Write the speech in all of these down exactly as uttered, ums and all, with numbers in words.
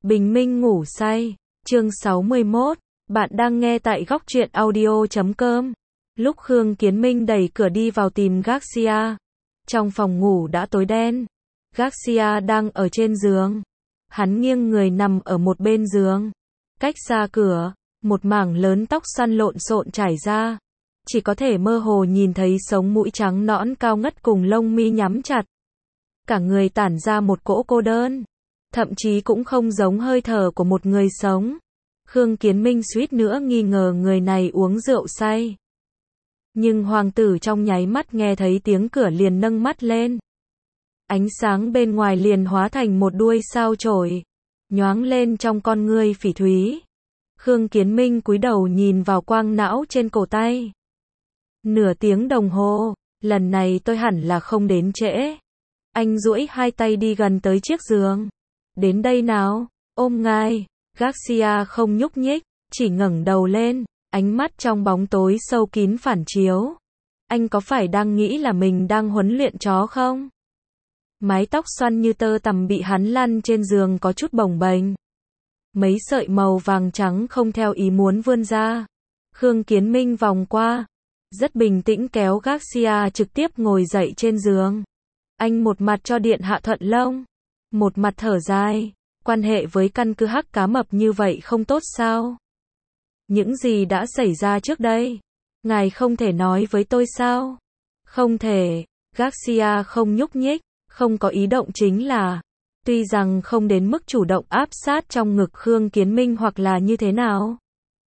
Bình minh ngủ say, chương sáu mươi mốt, bạn đang nghe tại góc truyện audio chấm com. Lúc Khương Kiến Minh đẩy cửa đi vào tìm Garcia, trong phòng ngủ đã tối đen. Garcia đang ở trên giường. Hắn nghiêng người nằm ở một bên giường. Cách xa cửa, một mảng lớn tóc xoăn lộn xộn trải ra. Chỉ có thể mơ hồ nhìn thấy sống mũi trắng nõn cao ngất cùng lông mi nhắm chặt. Cả người tản ra một cỗ cô đơn. Thậm chí cũng không giống hơi thở của một người sống. Khương Kiến Minh suýt nữa nghi ngờ người này uống rượu say. Nhưng hoàng tử trong nháy mắt nghe thấy tiếng cửa liền nâng mắt lên. Ánh sáng bên ngoài liền hóa thành một đuôi sao chổi, nhoáng lên trong con ngươi phỉ thúy. Khương Kiến Minh cúi đầu nhìn vào quang não trên cổ tay. Nửa tiếng đồng hồ, lần này tôi hẳn là không đến trễ. Anh duỗi hai tay đi gần tới chiếc giường. Đến đây nào, ôm ngài. Garcia không nhúc nhích, chỉ ngẩng đầu lên, ánh mắt trong bóng tối sâu kín phản chiếu. Anh có phải đang nghĩ là mình đang huấn luyện chó không? Mái tóc xoăn như tơ tằm bị hắn lăn trên giường có chút bồng bềnh. Mấy sợi màu vàng trắng không theo ý muốn vươn ra. Khương Kiến Minh vòng qua, rất bình tĩnh kéo Garcia trực tiếp ngồi dậy trên giường. Anh một mặt cho điện hạ thuận lông, một mặt thở dài. Quan hệ với căn cứ Hắc Cá Mập như vậy không tốt sao? Những gì đã xảy ra trước đây, ngài không thể nói với tôi sao? Không thể. Garcia không nhúc nhích, không có ý động chính là, tuy rằng không đến mức chủ động áp sát trong ngực Khương Kiến Minh hoặc là như thế nào,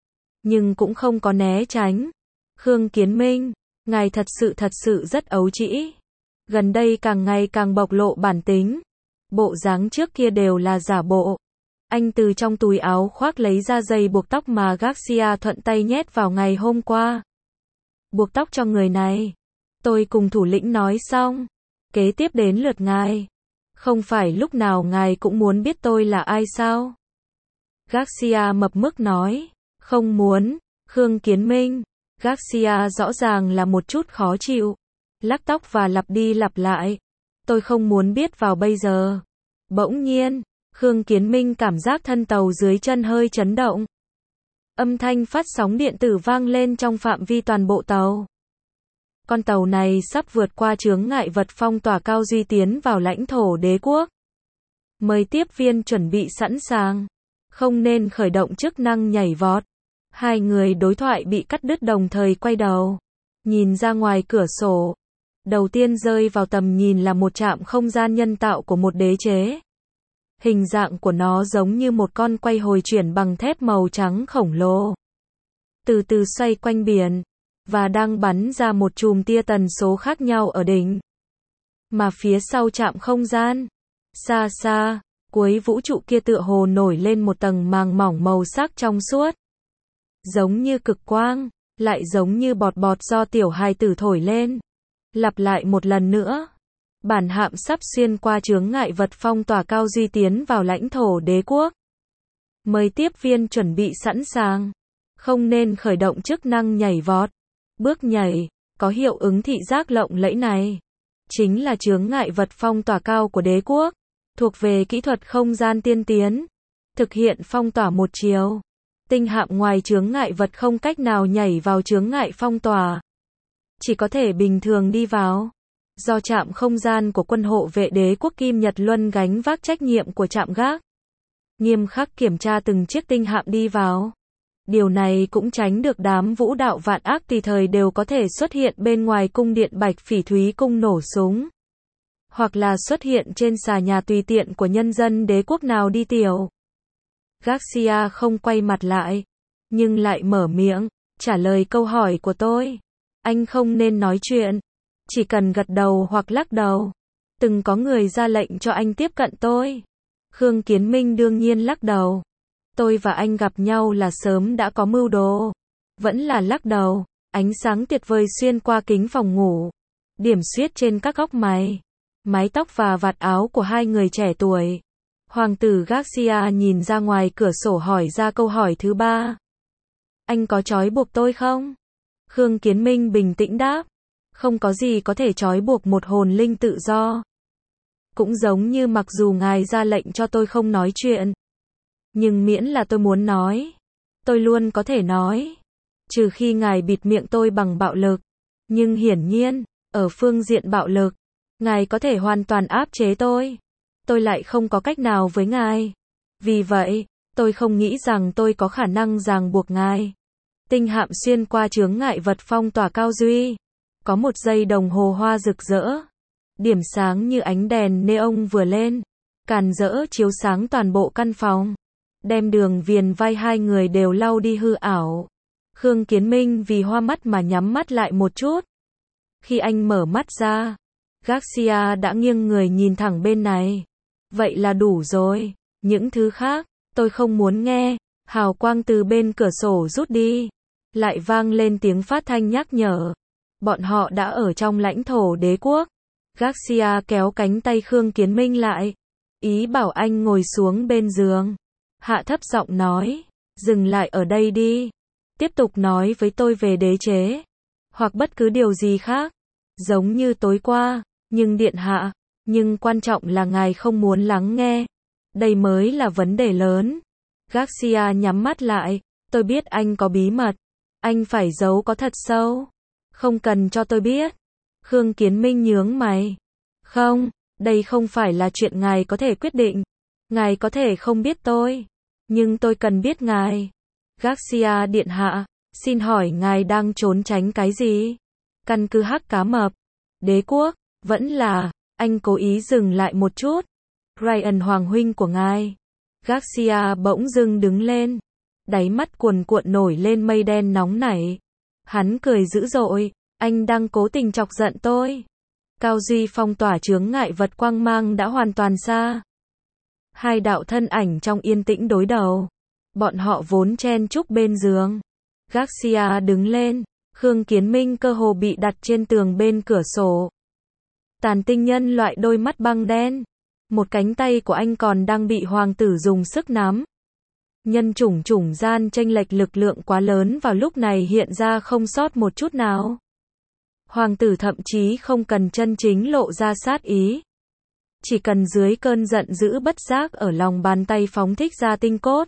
nhưng cũng không có né tránh. Khương Kiến Minh, ngài thật sự thật sự rất ấu trĩ. Gần đây càng ngày càng bộc lộ bản tính. Bộ dáng trước kia đều là giả bộ. Anh từ trong túi áo khoác lấy ra dây buộc tóc mà Garcia thuận tay nhét vào ngày hôm qua. Buộc tóc cho người này. Tôi cùng thủ lĩnh nói xong. Kế tiếp đến lượt ngài. Không phải lúc nào ngài cũng muốn biết tôi là ai sao? Garcia mập mức nói. Không muốn. Khương Kiến Minh. Garcia rõ ràng là một chút khó chịu. Lắc tóc và lặp đi lặp lại. Tôi không muốn biết vào bây giờ. Bỗng nhiên, Khương Kiến Minh cảm giác thân tàu dưới chân hơi chấn động. Âm thanh phát sóng điện tử vang lên trong phạm vi toàn bộ tàu. Con tàu này sắp vượt qua chướng ngại vật phong tỏa cao duy tiến vào lãnh thổ đế quốc. Mời tiếp viên chuẩn bị sẵn sàng. Không nên khởi động chức năng nhảy vọt. Hai người đối thoại bị cắt đứt đồng thời quay đầu. Nhìn ra ngoài cửa sổ. Đầu tiên rơi vào tầm nhìn là một trạm không gian nhân tạo của một đế chế. Hình dạng của nó giống như một con quay hồi chuyển bằng thép màu trắng khổng lồ. Từ từ xoay quanh biển, và đang bắn ra một chùm tia tần số khác nhau ở đỉnh. Mà phía sau trạm không gian, xa xa, cuối vũ trụ kia tựa hồ nổi lên một tầng màng mỏng màu sắc trong suốt. Giống như cực quang, lại giống như bọt bọt do tiểu hài tử thổi lên. Lặp lại một lần nữa. Bản hạm sắp xuyên qua chướng ngại vật phong tỏa cao duy tiến vào lãnh thổ đế quốc. Mời tiếp viên chuẩn bị sẵn sàng. Không nên khởi động chức năng nhảy vọt. Bước nhảy, có hiệu ứng thị giác lộng lẫy này. Chính là chướng ngại vật phong tỏa cao của đế quốc. Thuộc về kỹ thuật không gian tiên tiến. Thực hiện phong tỏa một chiều. Tinh hạm ngoài chướng ngại vật không cách nào nhảy vào chướng ngại phong tỏa. Chỉ có thể bình thường đi vào. Do trạm không gian của quân hộ vệ đế quốc Kim Nhật Luân gánh vác trách nhiệm của trạm gác. Nghiêm khắc kiểm tra từng chiếc tinh hạm đi vào. Điều này cũng tránh được đám vũ đạo vạn ác tùy thời đều có thể xuất hiện bên ngoài cung điện Bạch Phỉ Thúy cung nổ súng. Hoặc là xuất hiện trên xà nhà tùy tiện của nhân dân đế quốc nào đi tiểu. Garcia không quay mặt lại, nhưng lại mở miệng, trả lời câu hỏi của tôi. Anh không nên nói chuyện, chỉ cần gật đầu hoặc lắc đầu. Từng có người ra lệnh cho anh tiếp cận tôi. Khương Kiến Minh đương nhiên lắc đầu. Tôi và anh gặp nhau là sớm đã có mưu đồ. Vẫn là lắc đầu. Ánh sáng tuyệt vời xuyên qua kính phòng ngủ. Điểm xuyết trên các góc mày. Mái tóc và vạt áo của hai người trẻ tuổi. Hoàng tử Garcia nhìn ra ngoài cửa sổ hỏi ra câu hỏi thứ ba. Anh có trói buộc tôi không? Khương Kiến Minh bình tĩnh đáp. Không có gì có thể trói buộc một hồn linh tự do. Cũng giống như mặc dù ngài ra lệnh cho tôi không nói chuyện. Nhưng miễn là tôi muốn nói, tôi luôn có thể nói. Trừ khi ngài bịt miệng tôi bằng bạo lực. Nhưng hiển nhiên, ở phương diện bạo lực, ngài có thể hoàn toàn áp chế tôi. Tôi lại không có cách nào với ngài. Vì vậy, tôi không nghĩ rằng tôi có khả năng ràng buộc ngài. Tinh hạm xuyên qua chướng ngại vật phong tỏa cao duy. Có một giây đồng hồ hoa rực rỡ. Điểm sáng như ánh đèn neon vừa lên. Càn rỡ chiếu sáng toàn bộ căn phòng. Đem đường viền vai hai người đều lau đi hư ảo. Khương Kiến Minh vì hoa mắt mà nhắm mắt lại một chút. Khi anh mở mắt ra, Garcia đã nghiêng người nhìn thẳng bên này. Vậy là đủ rồi. Những thứ khác, tôi không muốn nghe. Hào quang từ bên cửa sổ rút đi. Lại vang lên tiếng phát thanh nhắc nhở. Bọn họ đã ở trong lãnh thổ đế quốc. Garcia kéo cánh tay Khương Kiến Minh lại. Ý bảo anh ngồi xuống bên giường. Hạ thấp giọng nói. Dừng lại ở đây đi. Tiếp tục nói với tôi về đế chế. Hoặc bất cứ điều gì khác. Giống như tối qua. Nhưng điện hạ. Nhưng quan trọng là ngài không muốn lắng nghe. Đây mới là vấn đề lớn. Garcia nhắm mắt lại. Tôi biết anh có bí mật. Anh phải giấu có thật sâu. Không cần cho tôi biết. Khương Kiến Minh nhướng mày. Không, đây không phải là chuyện ngài có thể quyết định. Ngài có thể không biết tôi. Nhưng tôi cần biết ngài. Garcia điện hạ, xin hỏi ngài đang trốn tránh cái gì? Căn cứ Hắc Cá Mập. Đế quốc, vẫn là, anh cố ý dừng lại một chút. Ryan hoàng huynh của ngài. Garcia bỗng dưng đứng lên. Đáy mắt cuồn cuộn nổi lên mây đen nóng nảy. Hắn cười dữ dội, anh đang cố tình chọc giận tôi. Cao Duy phong tỏa chướng ngại vật quang mang đã hoàn toàn xa. Hai đạo thân ảnh trong yên tĩnh đối đầu. Bọn họ vốn chen chúc bên giường. Garcia đứng lên, Khương Kiến Minh cơ hồ bị đặt trên tường bên cửa sổ. Tàn tinh nhân loại đôi mắt băng đen. Một cánh tay của anh còn đang bị hoàng tử dùng sức nắm. Nhân chủng chủng gian chênh lệch lực lượng quá lớn vào lúc này hiện ra không sót một chút nào. Hoàng tử thậm chí không cần chân chính lộ ra sát ý. Chỉ cần dưới cơn giận dữ bất giác ở lòng bàn tay phóng thích ra tinh cốt.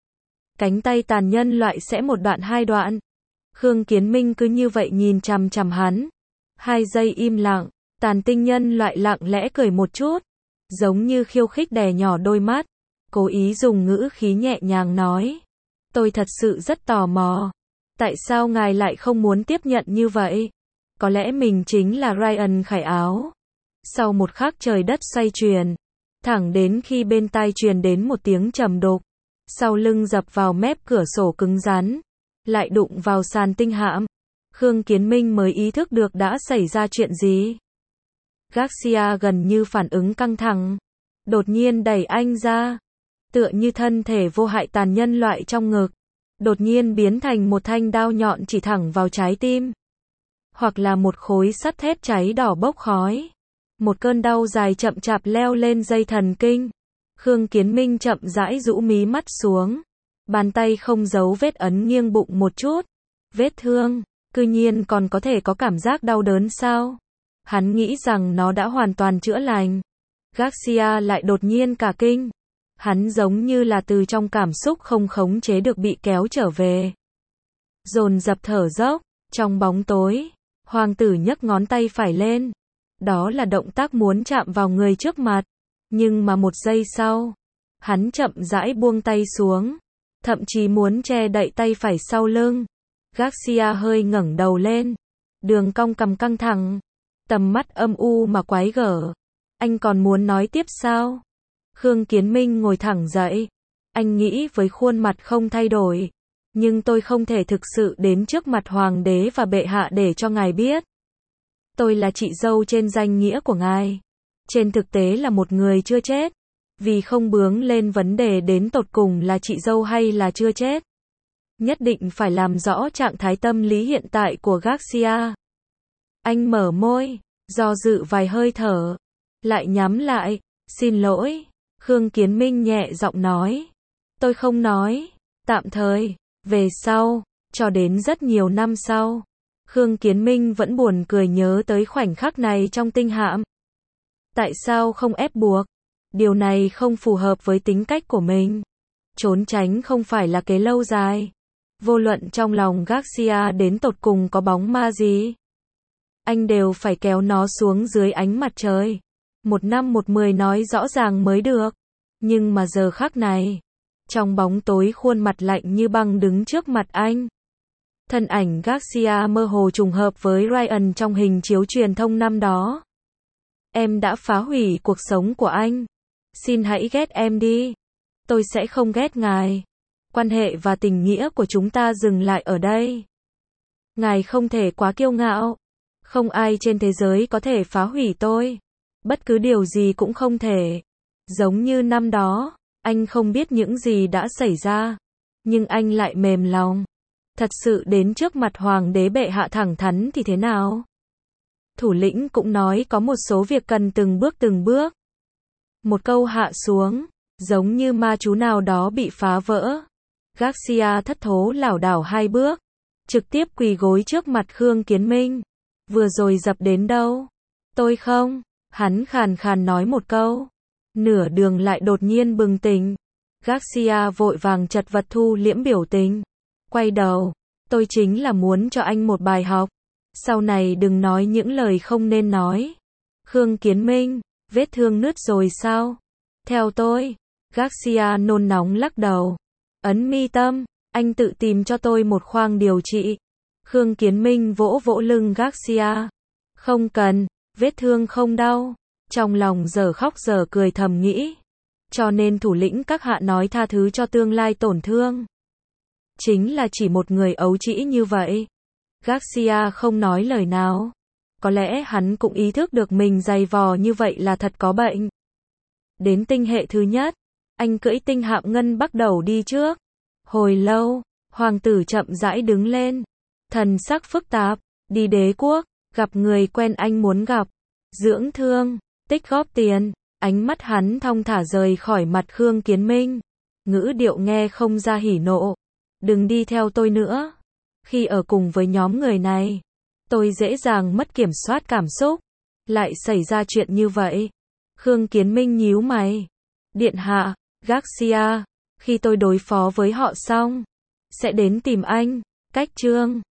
Cánh tay tàn nhân loại sẽ một đoạn hai đoạn. Khương Kiến Minh cứ như vậy nhìn chằm chằm hắn. Hai giây im lặng, tàn tinh nhân loại lặng lẽ cười một chút. Giống như khiêu khích đè nhỏ đôi mắt. Cố ý dùng ngữ khí nhẹ nhàng nói. Tôi thật sự rất tò mò. Tại sao ngài lại không muốn tiếp nhận như vậy? Có lẽ mình chính là Ryan Khải Áo. Sau một khắc trời đất xoay chuyển. Thẳng đến khi bên tai truyền đến một tiếng trầm đục. Sau lưng dập vào mép cửa sổ cứng rắn. Lại đụng vào sàn tinh hạm. Khương Kiến Minh mới ý thức được đã xảy ra chuyện gì. Garcia gần như phản ứng căng thẳng. Đột nhiên đẩy anh ra. Tựa như thân thể vô hại tàn nhân loại trong ngực. Đột nhiên biến thành một thanh đao nhọn chỉ thẳng vào trái tim. Hoặc là một khối sắt thép cháy đỏ bốc khói. Một cơn đau dài chậm chạp leo lên dây thần kinh. Khương Kiến Minh chậm rãi rũ mí mắt xuống. Bàn tay không giấu vết ấn nghiêng bụng một chút. Vết thương, cư nhiên còn có thể có cảm giác đau đớn sao? Hắn nghĩ rằng nó đã hoàn toàn chữa lành. Garcia lại đột nhiên cả kinh. Hắn giống như là từ trong cảm xúc không khống chế được bị kéo trở về. Dồn dập thở dốc, trong bóng tối, hoàng tử nhấc ngón tay phải lên. Đó là động tác muốn chạm vào người trước mặt. Nhưng mà một giây sau, hắn chậm rãi buông tay xuống. Thậm chí muốn che đậy tay phải sau lưng. Garcia hơi ngẩng đầu lên. Đường cong cằm căng thẳng. Tầm mắt âm u mà quái gở. Anh còn muốn nói tiếp sao? Khương Kiến Minh ngồi thẳng dậy. Anh nghĩ với khuôn mặt không thay đổi. Nhưng tôi không thể thực sự đến trước mặt hoàng đế và bệ hạ để cho ngài biết. Tôi là chị dâu trên danh nghĩa của ngài. Trên thực tế là một người chưa chết. Vì không bướng lên vấn đề đến tột cùng là chị dâu hay là chưa chết. Nhất định phải làm rõ trạng thái tâm lý hiện tại của Garcia. Anh mở môi, do dự vài hơi thở. Lại nhắm lại, xin lỗi. Khương Kiến Minh nhẹ giọng nói. Tôi không nói, tạm thời, về sau, cho đến rất nhiều năm sau. Khương Kiến Minh vẫn buồn cười nhớ tới khoảnh khắc này trong tinh hạm. Tại sao không ép buộc? Điều này không phù hợp với tính cách của mình. Trốn tránh không phải là kế lâu dài. Vô luận trong lòng Garcia đến tột cùng có bóng ma gì, anh đều phải kéo nó xuống dưới ánh mặt trời. Một năm một mười nói rõ ràng mới được. Nhưng mà giờ khắc này, trong bóng tối khuôn mặt lạnh như băng đứng trước mặt anh. Thân ảnh Garcia mơ hồ trùng hợp với Ryan trong hình chiếu truyền thông năm đó. Em đã phá hủy cuộc sống của anh. Xin hãy ghét em đi. Tôi sẽ không ghét ngài. Quan hệ và tình nghĩa của chúng ta dừng lại ở đây. Ngài không thể quá kiêu ngạo. Không ai trên thế giới có thể phá hủy tôi. Bất cứ điều gì cũng không thể. Giống như năm đó, anh không biết những gì đã xảy ra. Nhưng anh lại mềm lòng. Thật sự đến trước mặt hoàng đế bệ hạ thẳng thắn thì thế nào? Thủ lĩnh cũng nói có một số việc cần từng bước từng bước. Một câu hạ xuống, giống như ma chú nào đó bị phá vỡ. Garcia thất thố lảo đảo hai bước, trực tiếp quỳ gối trước mặt Khương Kiến Minh. Vừa rồi dập đến đâu? Tôi không. Hắn khàn khàn nói một câu. Nửa đường lại đột nhiên bừng tỉnh. Garcia vội vàng chật vật thu liễm biểu tình. Quay đầu. Tôi chính là muốn cho anh một bài học. Sau này đừng nói những lời không nên nói. Khương Kiến Minh, vết thương nứt rồi sao? Theo tôi. Garcia nôn nóng lắc đầu. Ấn mi tâm, anh tự tìm cho tôi một khoang điều trị. Khương Kiến Minh vỗ vỗ lưng Garcia. Không cần, vết thương không đau. Trong lòng giờ khóc giờ cười thầm nghĩ. Cho nên thủ lĩnh các hạ nói tha thứ cho tương lai tổn thương. Chính là chỉ một người ấu trĩ như vậy. Garcia không nói lời nào. Có lẽ hắn cũng ý thức được mình dày vò như vậy là thật có bệnh. Đến tinh hệ thứ nhất, anh cưỡi tinh hạm ngân bắt đầu đi trước. Hồi lâu, hoàng tử chậm rãi đứng lên. Thần sắc phức tạp, đi đế quốc, gặp người quen anh muốn gặp. Dưỡng thương, tích góp tiền, ánh mắt hắn thong thả rời khỏi mặt Khương Kiến Minh. Ngữ điệu nghe không ra hỉ nộ. Đừng đi theo tôi nữa. Khi ở cùng với nhóm người này, tôi dễ dàng mất kiểm soát cảm xúc. Lại xảy ra chuyện như vậy. Khương Kiến Minh nhíu mày. Điện hạ, Garcia, khi tôi đối phó với họ xong, sẽ đến tìm anh. Cách chương